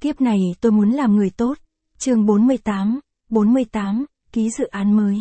Kiếp này tôi muốn làm người tốt. Chương 48, ký dự án mới.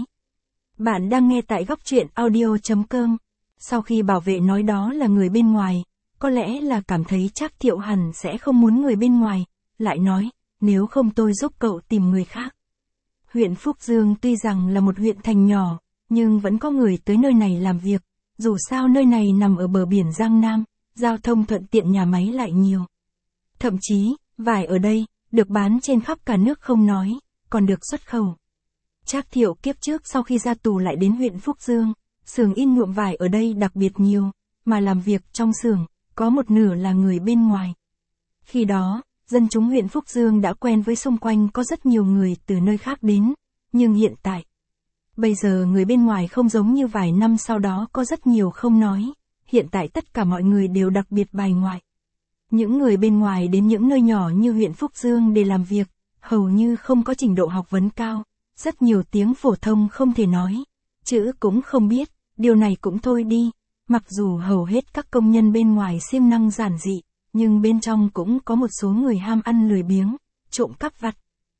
Bạn đang nghe tại góc truyện audio.com. Sau khi bảo vệ nói đó là người bên ngoài, có lẽ là cảm thấy Trác Thiệu hẳn sẽ không muốn người bên ngoài, lại nói, nếu không tôi giúp cậu tìm người khác. Huyện Phúc Dương tuy rằng là một huyện thành nhỏ, nhưng vẫn có người tới nơi này làm việc, dù sao nơi này nằm ở bờ biển Giang Nam, giao thông thuận tiện, nhà máy lại nhiều. Thậm chí, vải ở đây, được bán trên khắp cả nước không nói, còn được xuất khẩu. Trác Thiệu kiếp trước sau khi ra tù lại đến huyện Phúc Dương, xưởng in nhuộm vải ở đây đặc biệt nhiều, mà làm việc trong xưởng, có một nửa là người bên ngoài. Khi đó, dân chúng huyện Phúc Dương đã quen với xung quanh có rất nhiều người từ nơi khác đến, nhưng hiện tại, bây giờ người bên ngoài không giống như vài năm sau đó có rất nhiều không nói, hiện tại tất cả mọi người đều đặc biệt bài ngoại. Những người bên ngoài đến những nơi nhỏ như huyện Phúc Dương để làm việc, hầu như không có trình độ học vấn cao, rất nhiều tiếng phổ thông không thể nói, chữ cũng không biết, điều này cũng thôi đi, mặc dù hầu hết các công nhân bên ngoài siêng năng giản dị, nhưng bên trong cũng có một số người ham ăn lười biếng, trộm cắp vặt.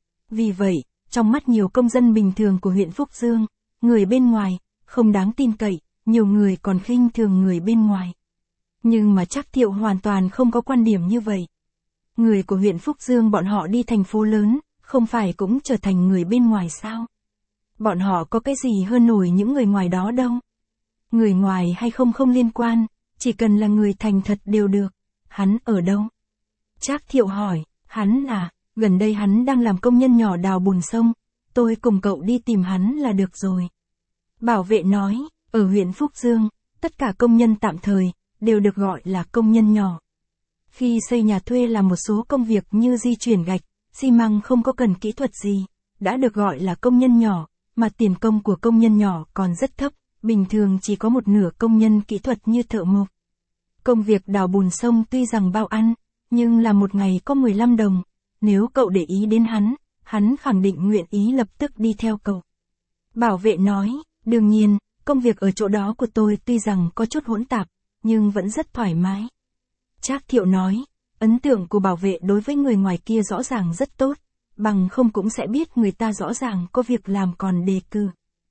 Vì vậy, trong mắt nhiều công dân bình thường của huyện Phúc Dương, người bên ngoài, không đáng tin cậy, nhiều người còn khinh thường người bên ngoài. Nhưng mà Trác Thiệu hoàn toàn không có quan điểm như vậy. Người của huyện Phúc Dương bọn họ đi thành phố lớn, không phải cũng trở thành người bên ngoài sao? Bọn họ có cái gì hơn nổi những người ngoài đó đâu. Người ngoài hay không không liên quan, chỉ cần là người thành thật đều được. Hắn ở đâu? Trác Thiệu hỏi, hắn à, gần đây hắn đang làm công nhân nhỏ đào bùn sông, tôi cùng cậu đi tìm hắn là được rồi. Bảo vệ nói, ở huyện Phúc Dương, tất cả công nhân tạm thời, đều được gọi là công nhân nhỏ. Khi xây nhà thuê làm một số công việc như di chuyển gạch, xi măng không có cần kỹ thuật gì, đã được gọi là công nhân nhỏ, mà tiền công của công nhân nhỏ còn rất thấp, bình thường chỉ có một nửa công nhân kỹ thuật như thợ mộc. Công việc đào bùn sông tuy rằng bao ăn, nhưng là một ngày có 15 đồng, nếu cậu để ý đến hắn khẳng định nguyện ý lập tức đi theo cậu. Bảo vệ nói, đương nhiên, công việc ở chỗ đó của tôi tuy rằng có chút hỗn tạp, nhưng vẫn rất thoải mái. Trác Thiệu nói, ấn tượng của bảo vệ đối với người ngoài kia rõ ràng rất tốt, bằng không cũng sẽ biết người ta rõ ràng có việc làm còn đề cử.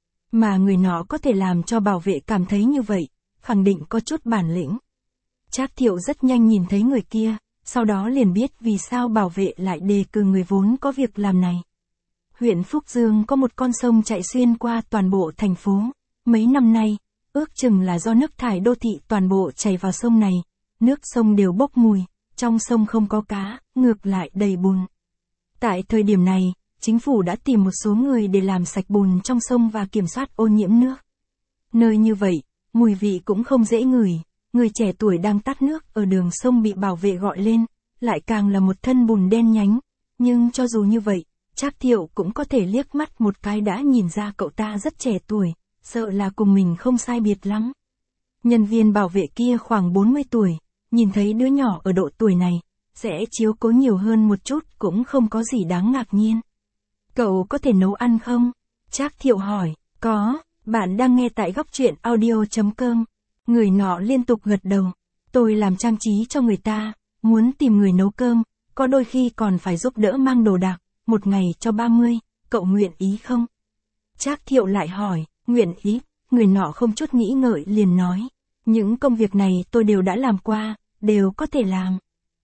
Mà người nọ có thể làm cho bảo vệ cảm thấy như vậy, khẳng định có chút bản lĩnh. Trác Thiệu rất nhanh nhìn thấy người kia, sau đó liền biết vì sao bảo vệ lại đề cử người vốn có việc làm này. Huyện Phúc Dương có một con sông chạy xuyên qua toàn bộ thành phố, mấy năm nay, ước chừng là do nước thải đô thị toàn bộ chảy vào sông này, nước sông đều bốc mùi, trong sông không có cá, ngược lại đầy bùn. Tại thời điểm này, chính phủ đã tìm một số người để làm sạch bùn trong sông và kiểm soát ô nhiễm nước. Nơi như vậy, mùi vị cũng không dễ ngửi, người trẻ tuổi đang tát nước ở đường sông bị bảo vệ gọi lên, lại càng là một thân bùn đen nhánh, nhưng cho dù như vậy, Trác Thiệu cũng có thể liếc mắt một cái đã nhìn ra cậu ta rất trẻ tuổi, sợ là cùng mình không sai biệt lắm. Nhân viên bảo vệ kia khoảng 40 tuổi, nhìn thấy đứa nhỏ ở độ tuổi này, sẽ chiếu cố nhiều hơn một chút cũng không có gì đáng ngạc nhiên. Cậu có thể nấu ăn không? Trác Thiệu hỏi, có, bạn đang nghe tại góc truyện audio.com. Người nọ liên tục gật đầu, tôi làm trang trí cho người ta, muốn tìm người nấu cơm, có đôi khi còn phải giúp đỡ mang đồ đạc, một ngày cho 30, cậu nguyện ý không? Trác Thiệu lại hỏi, nguyện ý, người nọ không chút nghĩ ngợi liền nói, những công việc này tôi đều đã làm qua, đều có thể làm.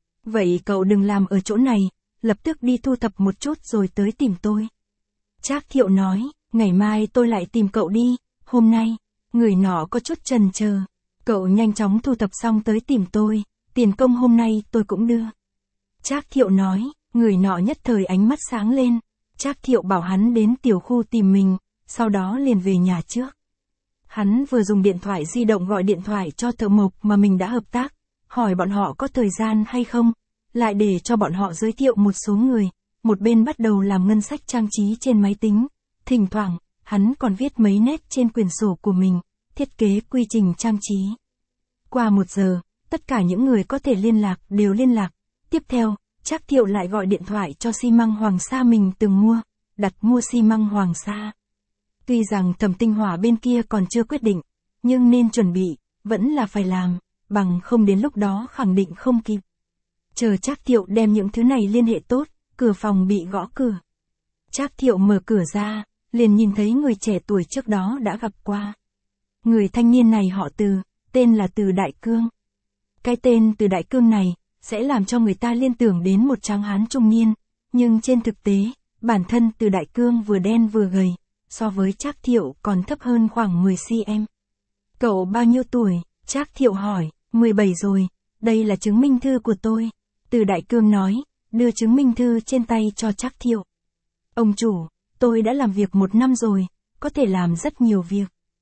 Vậy cậu đừng làm ở chỗ này, lập tức đi thu thập một chút rồi tới tìm tôi. Trác Thiệu nói, ngày mai tôi lại tìm cậu đi, hôm nay, người nọ có chút chần chờ, cậu nhanh chóng thu thập xong tới tìm tôi, tiền công hôm nay tôi cũng đưa. Trác Thiệu nói, người nọ nhất thời ánh mắt sáng lên, Trác Thiệu bảo hắn đến tiểu khu tìm mình, sau đó liền về nhà trước. Hắn vừa dùng điện thoại di động gọi điện thoại cho thợ mộc mà mình đã hợp tác, hỏi bọn họ có thời gian hay không, lại để cho bọn họ giới thiệu một số người, một bên bắt đầu làm ngân sách trang trí trên máy tính, thỉnh thoảng, hắn còn viết mấy nét trên quyển sổ của mình, thiết kế quy trình trang trí. Qua 1 giờ, tất cả những người có thể liên lạc đều liên lạc, tiếp theo, Trác Thiệu lại gọi điện thoại cho xi măng Hoàng Sa mình từng mua, đặt mua xi măng Hoàng Sa. Tuy rằng Thẩm Tinh Hỏa bên kia còn chưa quyết định, nhưng nên chuẩn bị, vẫn là phải làm, bằng không đến lúc đó khẳng định không kịp. Chờ Trác Thiệu đem những thứ này liên hệ tốt, cửa phòng bị gõ cửa. Trác Thiệu mở cửa ra, liền nhìn thấy người trẻ tuổi trước đó đã gặp qua. Người thanh niên này họ Từ, tên là Từ Đại Cương. Cái tên Từ Đại Cương này, sẽ làm cho người ta liên tưởng đến một tráng hán trung niên, nhưng trên thực tế, bản thân Từ Đại Cương vừa đen vừa gầy, so với Trác Thiệu còn thấp hơn khoảng 10 cm. Cậu bao nhiêu tuổi? Trác Thiệu hỏi. 17 rồi, đây là chứng minh thư của tôi. Từ Đại Cương nói, đưa chứng minh thư trên tay cho Trác Thiệu. Ông chủ, tôi đã làm việc 1 năm rồi, có thể làm rất nhiều việc.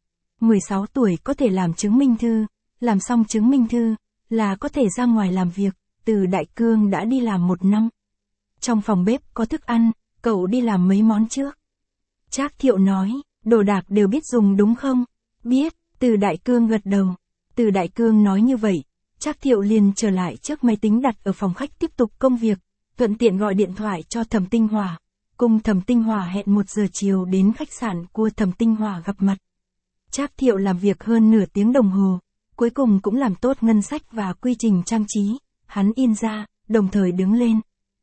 16 tuổi có thể làm chứng minh thư, làm xong chứng minh thư, là có thể ra ngoài làm việc. Từ Đại Cương đã đi làm 1 năm. Trong phòng bếp có thức ăn, cậu đi làm mấy món trước? Trác Thiệu nói, đồ đạc đều biết dùng đúng không? Biết, Từ Đại Cương gật đầu. Từ Đại Cương nói như vậy, Trác Thiệu liền trở lại trước máy tính đặt ở phòng khách tiếp tục công việc, thuận tiện gọi điện thoại cho Thẩm Tinh Hòa. Cùng Thẩm Tinh Hòa hẹn 1 giờ chiều đến khách sạn của Thẩm Tinh Hòa gặp mặt. Trác Thiệu làm việc hơn nửa tiếng đồng hồ, cuối cùng cũng làm tốt ngân sách và quy trình trang trí, hắn in ra, đồng thời đứng lên.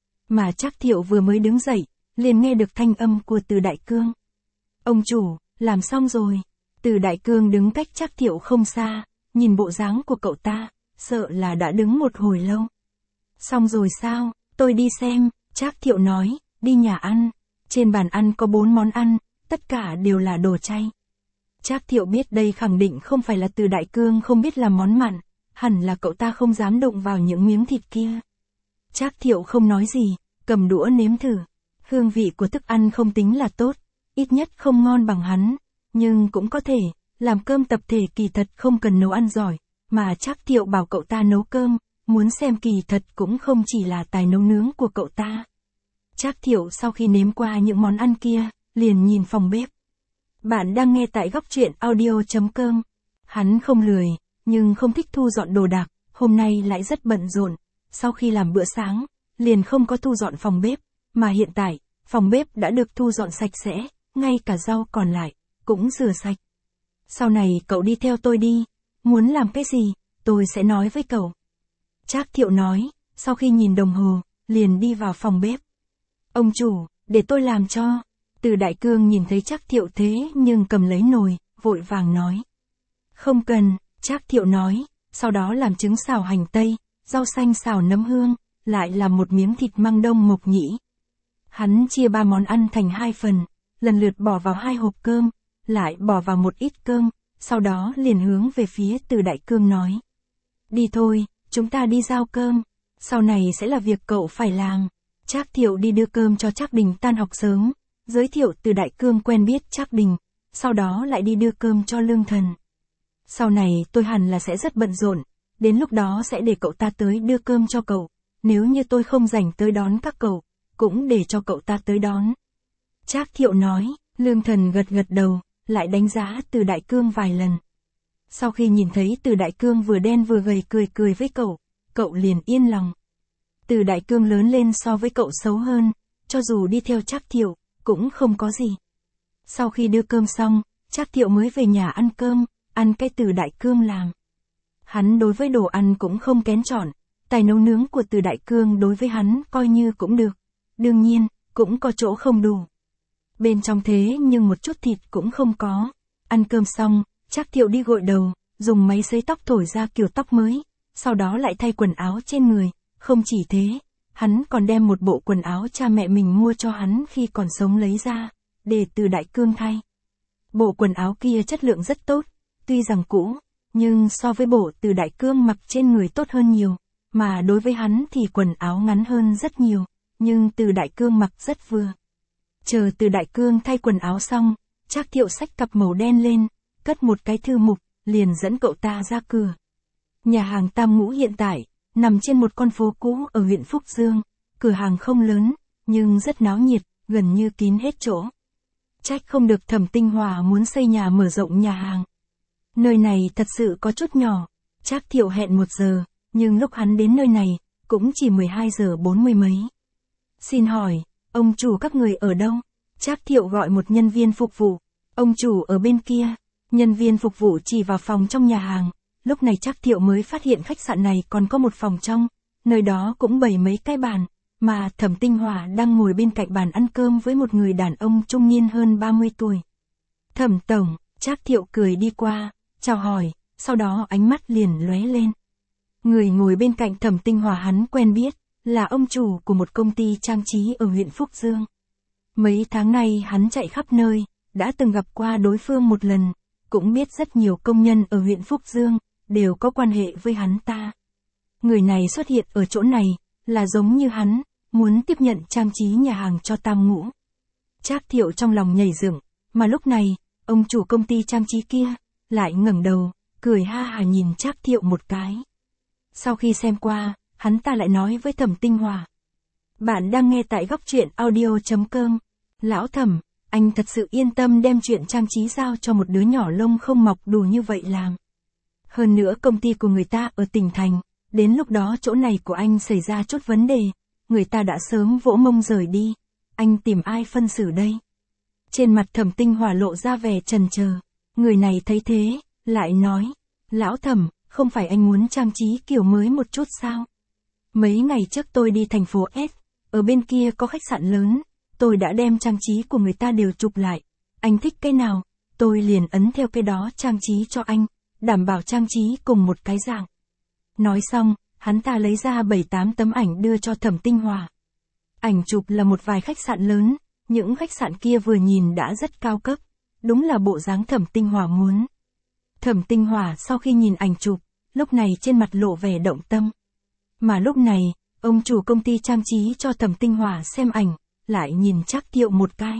Mà Trác Thiệu vừa mới đứng dậy, liền nghe được thanh âm của Từ Đại Cương. Ông chủ, làm xong rồi. Từ Đại Cương đứng cách Trác Thiệu không xa, nhìn bộ dáng của cậu ta, sợ là đã đứng một hồi lâu. Xong rồi sao, tôi đi xem, Trác Thiệu nói, đi nhà ăn. Trên bàn ăn có 4 món ăn, tất cả đều là đồ chay. Trác Thiệu biết đây khẳng định không phải là Từ Đại Cương không biết làm món mặn, hẳn là cậu ta không dám đụng vào những miếng thịt kia. Trác Thiệu không nói gì, cầm đũa nếm thử. Hương vị của thức ăn không tính là tốt, ít nhất không ngon bằng hắn, nhưng cũng có thể, làm cơm tập thể kỳ thật không cần nấu ăn giỏi, mà Trác Thiệu bảo cậu ta nấu cơm, muốn xem kỳ thật cũng không chỉ là tài nấu nướng của cậu ta. Trác Thiệu sau khi nếm qua những món ăn kia, liền nhìn phòng bếp. Bạn đang nghe tại góc truyện audio.com. Hắn không lười, nhưng không thích thu dọn đồ đạc, hôm nay lại rất bận rộn. Sau khi làm bữa sáng, liền không có thu dọn phòng bếp, mà hiện tại, phòng bếp đã được thu dọn sạch sẽ, ngay cả rau còn lại, cũng rửa sạch. Sau này cậu đi theo tôi đi, muốn làm cái gì, tôi sẽ nói với cậu. Trác Thiệu nói, sau khi nhìn đồng hồ, liền đi vào phòng bếp. Ông chủ, để tôi làm cho. Từ Đại Cương nhìn thấy Trác Thiệu thế nhưng cầm lấy nồi, vội vàng nói. Không cần, Trác Thiệu nói, sau đó làm trứng xào hành tây, rau xanh xào nấm hương, lại làm một miếng thịt măng đông mộc nhĩ. Hắn chia 3 món ăn thành 2 phần, lần lượt bỏ vào 2 hộp cơm, lại bỏ vào một ít cơm, sau đó liền hướng về phía Từ Đại Cương nói. Đi thôi, chúng ta đi giao cơm, sau này sẽ là việc cậu phải làm. Trác Thiệu đi đưa cơm cho Trác Đình tan học sớm, giới thiệu Từ Đại Cương quen biết Trác Đình, sau đó lại đi đưa cơm cho Lương Thần. Sau này tôi hẳn là sẽ rất bận rộn, đến lúc đó sẽ để cậu ta tới đưa cơm cho cậu, nếu như tôi không rảnh tới đón các cậu, cũng để cho cậu ta tới đón. Trác Thiệu nói, Lương Thần gật gật đầu, lại đánh giá Từ Đại Cương vài lần. Sau khi nhìn thấy Từ Đại Cương vừa đen vừa gầy cười với cậu liền yên lòng. Từ Đại Cương lớn lên so với cậu xấu hơn, cho dù đi theo Trác Thiệu, cũng không có gì. Sau khi đưa cơm xong, Trác Thiệu mới về nhà ăn cơm, ăn cái Từ Đại Cương làm. Hắn đối với đồ ăn cũng không kén chọn, tài nấu nướng của Từ Đại Cương đối với hắn coi như cũng được. Đương nhiên, cũng có chỗ không đủ. Bên trong thế nhưng một chút thịt cũng không có. Ăn cơm xong, Trác Thiệu đi gội đầu, dùng máy sấy tóc thổi ra kiểu tóc mới, sau đó lại thay quần áo trên người. Không chỉ thế, hắn còn đem một bộ quần áo cha mẹ mình mua cho hắn khi còn sống lấy ra, để Từ Đại Cương thay. Bộ quần áo kia chất lượng rất tốt, tuy rằng cũ, nhưng so với bộ Từ Đại Cương mặc trên người tốt hơn nhiều, mà đối với hắn thì quần áo ngắn hơn rất nhiều, nhưng Từ Đại Cương mặc rất vừa. Chờ Từ Đại Cương thay quần áo xong, Trác Thiệu xách cặp màu đen lên, cất một cái thư mục, liền dẫn cậu ta ra cửa. Nhà hàng Tam Ngũ hiện tại nằm trên một con phố cũ ở huyện Phúc Dương, cửa hàng không lớn, nhưng rất náo nhiệt, gần như kín hết chỗ. Trách không được Thẩm Tinh Hòa muốn xây nhà mở rộng nhà hàng. Nơi này thật sự có chút nhỏ, Trác Thiệu hẹn 1 giờ, nhưng lúc hắn đến nơi này, cũng chỉ 12 giờ 40 mấy. Xin hỏi, ông chủ các người ở đâu? Trác Thiệu gọi một nhân viên phục vụ, ông chủ ở bên kia. Nhân viên phục vụ chỉ vào phòng trong nhà hàng, lúc này Trác Thiệu mới phát hiện khách sạn này còn có một phòng trong, nơi đó cũng bày mấy cái bàn, mà Thẩm Tinh Hòa đang ngồi bên cạnh bàn ăn cơm với một người đàn ông trung niên hơn 30 tuổi. Thẩm tổng, Trác Thiệu cười đi qua, chào hỏi, sau đó ánh mắt liền lóe lên. Người ngồi bên cạnh Thẩm Tinh Hòa hắn quen biết, là ông chủ của một công ty trang trí ở huyện Phúc Dương. Mấy tháng nay hắn chạy khắp nơi, đã từng gặp qua đối phương một lần, cũng biết rất nhiều công nhân ở huyện Phúc Dương, đều có quan hệ với hắn ta. Người này xuất hiện ở chỗ này, là giống như hắn, muốn tiếp nhận trang trí nhà hàng cho Tam Ngũ. Trác Thiệu trong lòng nhảy dựng, mà lúc này, ông chủ công ty trang trí kia, lại ngẩng đầu, cười ha hả nhìn Trác Thiệu một cái. Sau khi xem qua, hắn ta lại nói với Thẩm Tinh Hòa. Bạn đang nghe tại góc truyện audio.com. Lão Thẩm, anh thật sự yên tâm đem chuyện trang trí giao cho một đứa nhỏ lông không mọc đủ như vậy làm. Hơn nữa công ty của người ta ở tỉnh thành, đến lúc đó chỗ này của anh xảy ra chút vấn đề, người ta đã sớm vỗ mông rời đi, anh tìm ai phân xử đây? Trên mặt Thẩm Tinh Hòa lộ ra vẻ chần chờ, người này thấy thế, lại nói, Lão Thẩm, không phải anh muốn trang trí kiểu mới một chút sao? Mấy ngày trước tôi đi thành phố S, ở bên kia có khách sạn lớn, tôi đã đem trang trí của người ta đều chụp lại, anh thích cái nào, tôi liền ấn theo cái đó trang trí cho anh, đảm bảo trang trí cùng một cái dạng. Nói xong, hắn ta lấy ra 7-8 tấm ảnh đưa cho Thẩm Tinh Hòa. Ảnh chụp là một vài khách sạn lớn, những khách sạn kia vừa nhìn đã rất cao cấp, đúng là bộ dáng Thẩm Tinh Hòa muốn. Thẩm Tinh Hòa sau khi nhìn ảnh chụp, lúc này trên mặt lộ vẻ động tâm. Mà lúc này, ông chủ công ty trang trí cho Thẩm Tinh Hòa xem ảnh, lại nhìn Trác Thiệu một cái.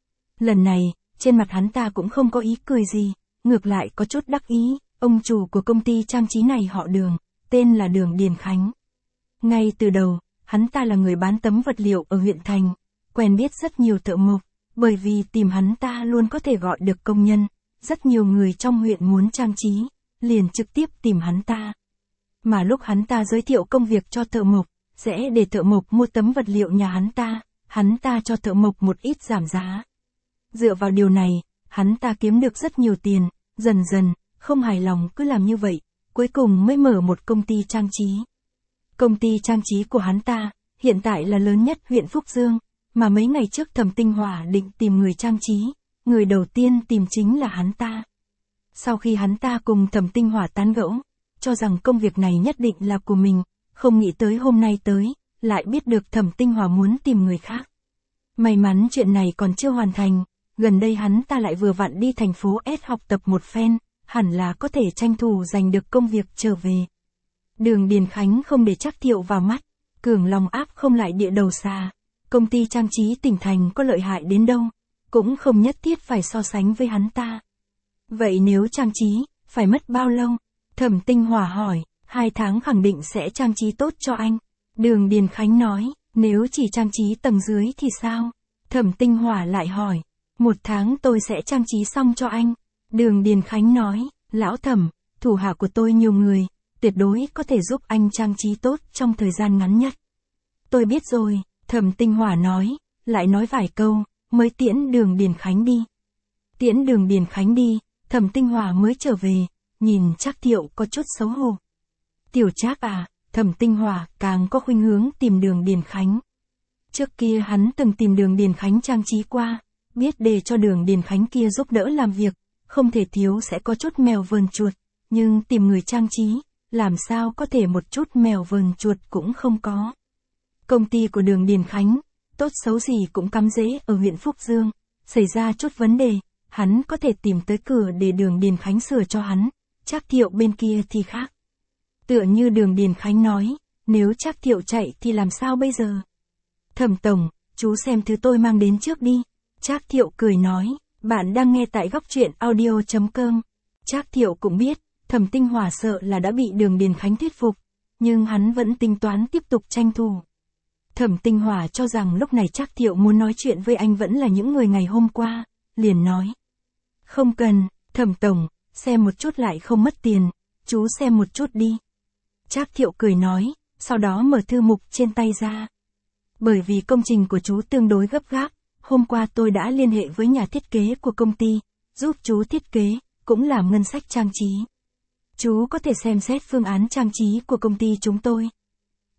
Lần này, trên mặt hắn ta cũng không có ý cười gì, ngược lại có chút đắc ý, ông chủ của công ty trang trí này họ Đường, tên là Đường Điền Khánh. Ngay từ đầu, hắn ta là người bán tấm vật liệu ở huyện thành, quen biết rất nhiều thợ mộc, bởi vì tìm hắn ta luôn có thể gọi được công nhân, rất nhiều người trong huyện muốn trang trí, liền trực tiếp tìm hắn ta. Mà lúc hắn ta giới thiệu công việc cho thợ mộc, sẽ để thợ mộc mua tấm vật liệu nhà hắn ta cho thợ mộc một ít giảm giá. Dựa vào điều này, hắn ta kiếm được rất nhiều tiền, dần dần, không hài lòng cứ làm như vậy, cuối cùng mới mở một công ty trang trí. Công ty trang trí của hắn ta, hiện tại là lớn nhất huyện Phúc Dương, mà mấy ngày trước Thẩm Tinh Hòa định tìm người trang trí, người đầu tiên tìm chính là hắn ta. Sau khi hắn ta cùng Thẩm Tinh Hòa tán gẫu, cho rằng công việc này nhất định là của mình, không nghĩ tới hôm nay tới, lại biết được Thẩm Tinh Hòa muốn tìm người khác. May mắn chuyện này còn chưa hoàn thành, gần đây hắn ta lại vừa vặn đi thành phố S học tập một phen, hẳn là có thể tranh thủ giành được công việc trở về. Đường Điền Khánh không để Trác Thiệu vào mắt, cường lòng áp không lại địa đầu xà, công ty trang trí tỉnh thành có lợi hại đến đâu, cũng không nhất thiết phải so sánh với hắn ta. Vậy nếu trang trí, phải mất bao lâu? Thẩm Tinh Hòa hỏi, 2 tháng khẳng định sẽ trang trí tốt cho anh. Đường Điền Khánh nói, nếu chỉ trang trí tầng dưới thì sao? Thẩm Tinh Hòa lại hỏi, 1 tháng tôi sẽ trang trí xong cho anh. Đường Điền Khánh nói, Lão Thẩm, thủ hạ của tôi nhiều người, tuyệt đối có thể giúp anh trang trí tốt trong thời gian ngắn nhất. Tôi biết rồi, Thẩm Tinh Hòa nói, lại nói vài câu, mới tiễn Đường Điền Khánh đi. Tiễn Đường Điền Khánh đi, Thẩm Tinh Hòa mới trở về, nhìn Trác Thiệu có chút xấu hổ. Tiểu Trác à, Thẩm Tinh Hòa càng có khuynh hướng tìm Đường Điền Khánh. Trước kia hắn từng tìm Đường Điền Khánh trang trí qua, biết để cho Đường Điền Khánh kia giúp đỡ làm việc, không thể thiếu sẽ có chút mèo vờn chuột, nhưng tìm người trang trí, làm sao có thể một chút mèo vờn chuột cũng không có. Công ty của Đường Điền Khánh, tốt xấu gì cũng cắm rễ ở huyện Phúc Dương, xảy ra chút vấn đề, hắn có thể tìm tới cửa để Đường Điền Khánh sửa cho hắn, Trác Thiệu bên kia thì khác. Tựa như Đường Điền Khánh nói, nếu Trác Thiệu chạy thì làm sao bây giờ? Thẩm tổng, chú xem thứ tôi mang đến trước đi. Trác Thiệu cười nói, bạn đang nghe tại góc truyện audio.com. Trác Thiệu cũng biết, Thẩm Tinh Hòa sợ là đã bị Đường Điền Khánh thuyết phục, nhưng hắn vẫn tính toán tiếp tục tranh thủ. Thẩm Tinh Hòa cho rằng lúc này Trác Thiệu muốn nói chuyện với anh vẫn là những người ngày hôm qua, liền nói. Không cần, Thẩm tổng, xem một chút lại không mất tiền, chú xem một chút đi. Trác Thiệu cười nói, sau đó mở thư mục trên tay ra. Bởi vì công trình của chú tương đối gấp gáp, hôm qua tôi đã liên hệ với nhà thiết kế của công ty, giúp chú thiết kế, cũng làm ngân sách trang trí. Chú có thể xem xét phương án trang trí của công ty chúng tôi.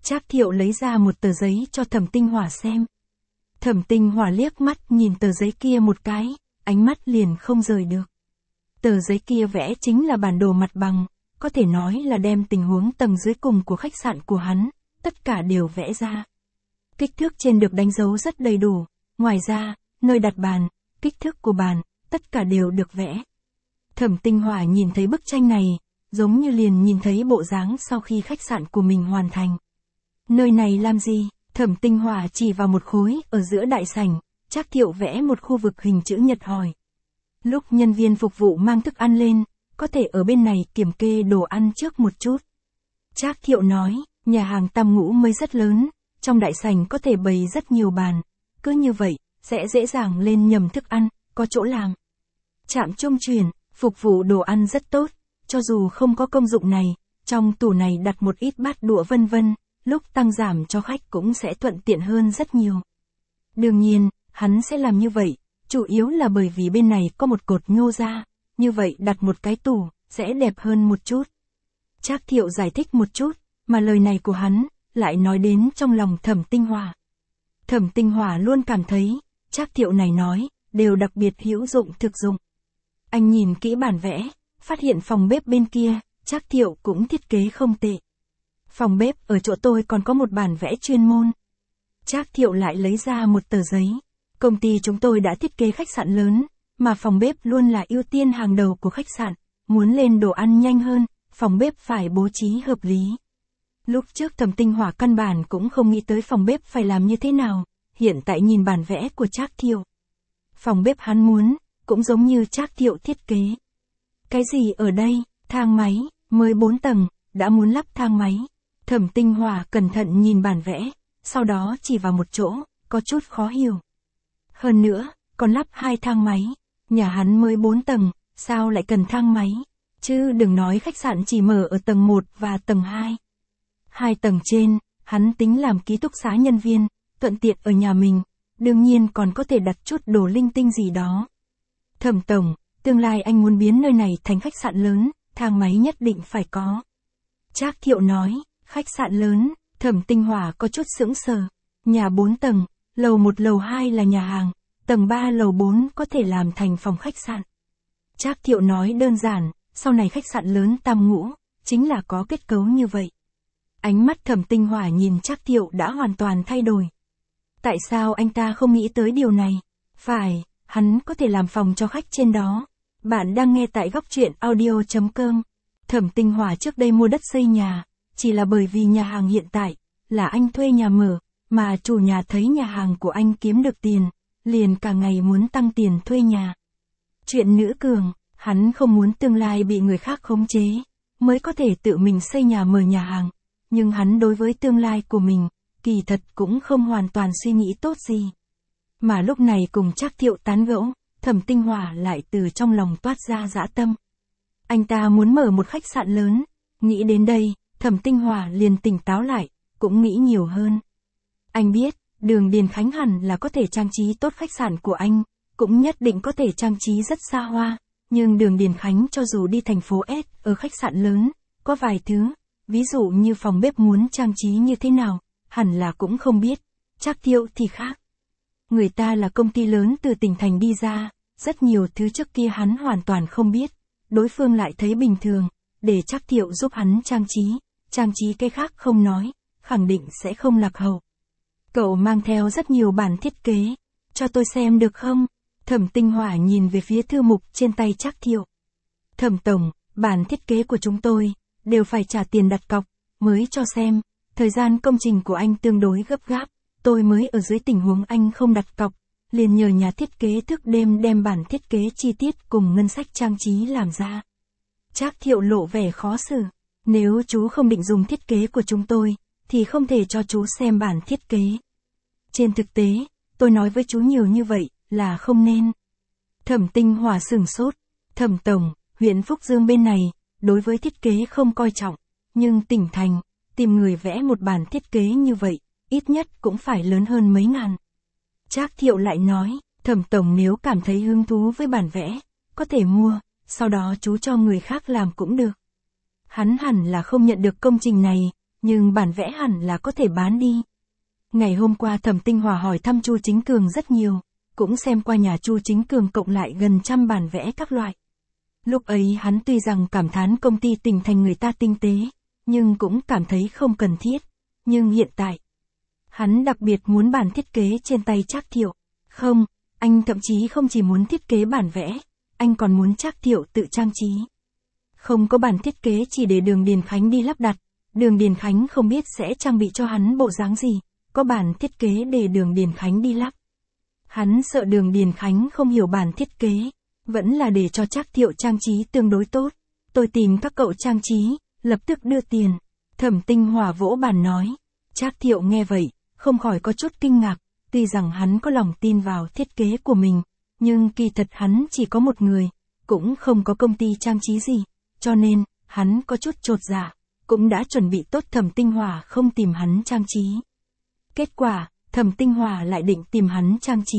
Trác Thiệu lấy ra một tờ giấy cho Thẩm Tinh Hỏa xem. Thẩm Tinh Hỏa liếc mắt nhìn tờ giấy kia một cái, ánh mắt liền không rời được. Tờ giấy kia vẽ chính là bản đồ mặt bằng, có thể nói là đem tình huống tầng dưới cùng của khách sạn của hắn, tất cả đều vẽ ra. Kích thước trên được đánh dấu rất đầy đủ, ngoài ra, nơi đặt bàn, kích thước của bàn, tất cả đều được vẽ. Thẩm Tinh Hỏa nhìn thấy bức tranh này, giống như liền nhìn thấy bộ dáng sau khi khách sạn của mình hoàn thành. Nơi này làm gì? Thẩm Tinh Hỏa chỉ vào một khối ở giữa đại sảnh, Trác Thiệu vẽ một khu vực hình chữ nhật hỏi. Lúc nhân viên phục vụ mang thức ăn lên, có thể ở bên này kiểm kê đồ ăn trước một chút. Trác Thiệu nói, nhà hàng Tam Ngũ mới rất lớn, trong đại sảnh có thể bày rất nhiều bàn, cứ như vậy, sẽ dễ dàng lên nhầm thức ăn, có chỗ làm. Trạm trung chuyển, phục vụ đồ ăn rất tốt, cho dù không có công dụng này, trong tủ này đặt một ít bát đũa vân vân, lúc tăng giảm cho khách cũng sẽ thuận tiện hơn rất nhiều. Đương nhiên, hắn sẽ làm như vậy, chủ yếu là bởi vì bên này có một cột nhô ra, như vậy đặt một cái tủ, sẽ đẹp hơn một chút. Trác Thiệu giải thích một chút, mà lời này của hắn, lại nói đến trong lòng Thẩm Tinh Hỏa. Thẩm Tinh Hỏa luôn cảm thấy, Trác Thiệu này nói, đều đặc biệt hữu dụng thực dụng. Anh nhìn kỹ bản vẽ, phát hiện phòng bếp bên kia, Trác Thiệu cũng thiết kế không tệ. Phòng bếp ở chỗ tôi còn có một bản vẽ chuyên môn. Trác Thiệu lại lấy ra một tờ giấy. Công ty chúng tôi đã thiết kế khách sạn lớn, mà phòng bếp luôn là ưu tiên hàng đầu của khách sạn. Muốn lên đồ ăn nhanh hơn, phòng bếp phải bố trí hợp lý. Lúc trước Thẩm Tinh Hỏa căn bản cũng không nghĩ tới phòng bếp phải làm như thế nào, hiện tại nhìn bản vẽ của Trác Thiệu. Phòng bếp hắn muốn, cũng giống như Trác Thiệu thiết kế. Cái gì ở đây? Thang máy, mới 4 tầng, đã muốn lắp thang máy. Thẩm Tinh Hỏa cẩn thận nhìn bản vẽ, sau đó chỉ vào một chỗ, có chút khó hiểu. Hơn nữa, còn lắp 2 thang máy, nhà hắn mới 4 tầng, sao lại cần thang máy? Chứ đừng nói khách sạn chỉ mở ở tầng 1 và tầng 2. 2 tầng trên, hắn tính làm ký túc xá nhân viên, thuận tiện ở nhà mình, đương nhiên còn có thể đặt chút đồ linh tinh gì đó. Thẩm tổng, tương lai anh muốn biến nơi này thành khách sạn lớn, thang máy nhất định phải có. Trác Thiệu nói, khách sạn lớn, Thẩm Tinh Hỏa có chút sững sờ. Nhà 4 tầng, lầu 1 lầu 2 là nhà hàng, tầng 3 lầu 4 có thể làm thành phòng khách sạn. Trác Thiệu nói đơn giản, sau này khách sạn lớn Tam Ngũ, chính là có kết cấu như vậy. Ánh mắt Thẩm Tinh Hỏa nhìn Trác Thiệu đã hoàn toàn thay đổi. Tại sao anh ta không nghĩ tới điều này? Phải, hắn có thể làm phòng cho khách trên đó. Bạn đang nghe tại góc truyện audio.com. Thẩm Tinh Hỏa trước đây mua đất xây nhà, chỉ là bởi vì nhà hàng hiện tại, là anh thuê nhà mở, mà chủ nhà thấy nhà hàng của anh kiếm được tiền, liền cả ngày muốn tăng tiền thuê nhà. Chuyện nữ cường, hắn không muốn tương lai bị người khác khống chế, mới có thể tự mình xây nhà mở nhà hàng, nhưng hắn đối với tương lai của mình, kỳ thật cũng không hoàn toàn suy nghĩ tốt gì. Mà lúc này cùng Trác Thiệu tán gẫu, Thẩm Tinh Hỏa lại từ trong lòng toát ra dã tâm. Anh ta muốn mở một khách sạn lớn, nghĩ đến đây, Thẩm Tinh Hỏa liền tỉnh táo lại, cũng nghĩ nhiều hơn. Anh biết, Đường Điền Khánh hẳn là có thể trang trí tốt khách sạn của anh, cũng nhất định có thể trang trí rất xa hoa, nhưng Đường Điền Khánh cho dù đi thành phố S ở khách sạn lớn, có vài thứ, ví dụ như phòng bếp muốn trang trí như thế nào, hẳn là cũng không biết. Trác Thiệu thì khác. Người ta là công ty lớn từ tỉnh thành đi ra, rất nhiều thứ trước kia hắn hoàn toàn không biết, đối phương lại thấy bình thường, để Trác Thiệu giúp hắn trang trí cái khác không nói, khẳng định sẽ không lạc hậu. Cậu mang theo rất nhiều bản thiết kế, cho tôi xem được không? Thẩm Tinh Hỏa nhìn về phía thư mục trên tay Trác Thiệu. Thẩm tổng, bản thiết kế của chúng tôi, đều phải trả tiền đặt cọc, mới cho xem, thời gian công trình của anh tương đối gấp gáp, tôi mới ở dưới tình huống anh không đặt cọc, liền nhờ nhà thiết kế thức đêm đem bản thiết kế chi tiết cùng ngân sách trang trí làm ra. Trác Thiệu lộ vẻ khó xử, nếu chú không định dùng thiết kế của chúng tôi, thì không thể cho chú xem bản thiết kế. Trên thực tế, tôi nói với chú nhiều như vậy, là không nên. Thẩm Tinh Hỏa sửng sốt, Thẩm tổng, huyện Phúc Dương bên này, đối với thiết kế không coi trọng, nhưng tỉnh thành, tìm người vẽ một bản thiết kế như vậy, ít nhất cũng phải lớn hơn mấy ngàn. Trác Thiệu lại nói, Thẩm tổng nếu cảm thấy hứng thú với bản vẽ, có thể mua, sau đó chú cho người khác làm cũng được. Hắn hẳn là không nhận được công trình này, nhưng bản vẽ hẳn là có thể bán đi. Ngày hôm qua Thẩm Tinh Hòa hỏi thăm Chu Chính Cường rất nhiều, cũng xem qua nhà Chu Chính Cường cộng lại gần 100 bản vẽ các loại. Lúc ấy hắn tuy rằng cảm thán công ty Tỉnh Thành người ta tinh tế, nhưng cũng cảm thấy không cần thiết. Nhưng hiện tại, hắn đặc biệt muốn bản thiết kế trên tay Trác Thiệu. Không, anh thậm chí không chỉ muốn thiết kế bản vẽ, anh còn muốn Trác Thiệu tự trang trí. Không có bản thiết kế chỉ để Đường Điền Khánh đi lắp đặt, Đường Điền Khánh không biết sẽ trang bị cho hắn bộ dáng gì, có bản thiết kế để Đường Điền Khánh đi lắp. Hắn sợ Đường Điền Khánh không hiểu bản thiết kế, vẫn là để cho Trác Thiệu trang trí tương đối tốt. Tôi tìm các cậu trang trí, lập tức đưa tiền. Thẩm Tinh Hòa vỗ bàn nói. Trác Thiệu nghe vậy, không khỏi có chút kinh ngạc, tuy rằng hắn có lòng tin vào thiết kế của mình, nhưng kỳ thật hắn chỉ có một người, cũng không có công ty trang trí gì, cho nên, hắn có chút chột dạ, cũng đã chuẩn bị tốt Thẩm Tinh Hòa không tìm hắn trang trí. Kết quả, Thẩm Tinh Hòa lại định tìm hắn trang trí.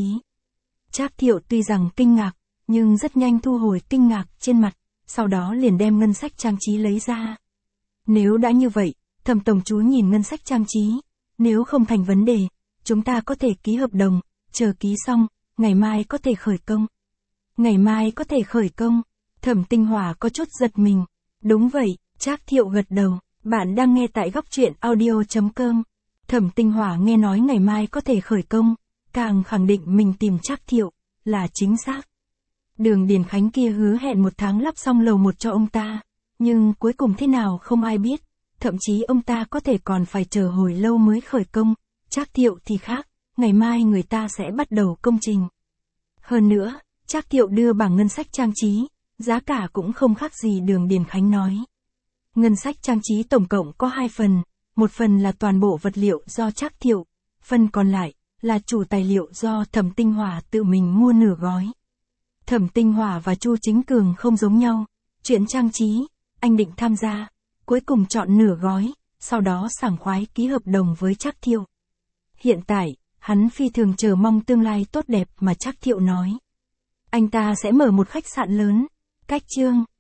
Trác Thiệu tuy rằng kinh ngạc, nhưng rất nhanh thu hồi kinh ngạc trên mặt, sau đó liền đem ngân sách trang trí lấy ra. Nếu đã như vậy, Thẩm tổng chú nhìn ngân sách trang trí, nếu không thành vấn đề, chúng ta có thể ký hợp đồng, chờ ký xong, ngày mai có thể khởi công. Ngày mai có thể khởi công, Thẩm Tinh Hòa có chút giật mình. Đúng vậy, Trác Thiệu gật đầu, bạn đang nghe tại góc truyện audio.com. Thẩm Tinh Hòa nghe nói ngày mai có thể khởi công, càng khẳng định mình tìm Trác Thiệu, là chính xác. Đường Điền Khánh kia hứa hẹn 1 tháng lắp xong lầu 1 cho ông ta, nhưng cuối cùng thế nào không ai biết, thậm chí ông ta có thể còn phải chờ hồi lâu mới khởi công, Trác Thiệu thì khác, ngày mai người ta sẽ bắt đầu công trình. Hơn nữa, Trác Thiệu đưa bảng ngân sách trang trí, giá cả cũng không khác gì Đường Điền Khánh nói. Ngân sách trang trí tổng cộng có 2 phần, một phần là toàn bộ vật liệu do Trác Thiệu, phần còn lại là chủ tài liệu do Thẩm Tinh Hòa tự mình mua nửa gói. Thẩm Tinh Hòa và Chu Chính Cường không giống nhau, chuyện trang trí, anh định tham gia, cuối cùng chọn nửa gói, sau đó sảng khoái ký hợp đồng với Trác Thiệu. Hiện tại, hắn phi thường chờ mong tương lai tốt đẹp mà Trác Thiệu nói. Anh ta sẽ mở một khách sạn lớn, cách Chương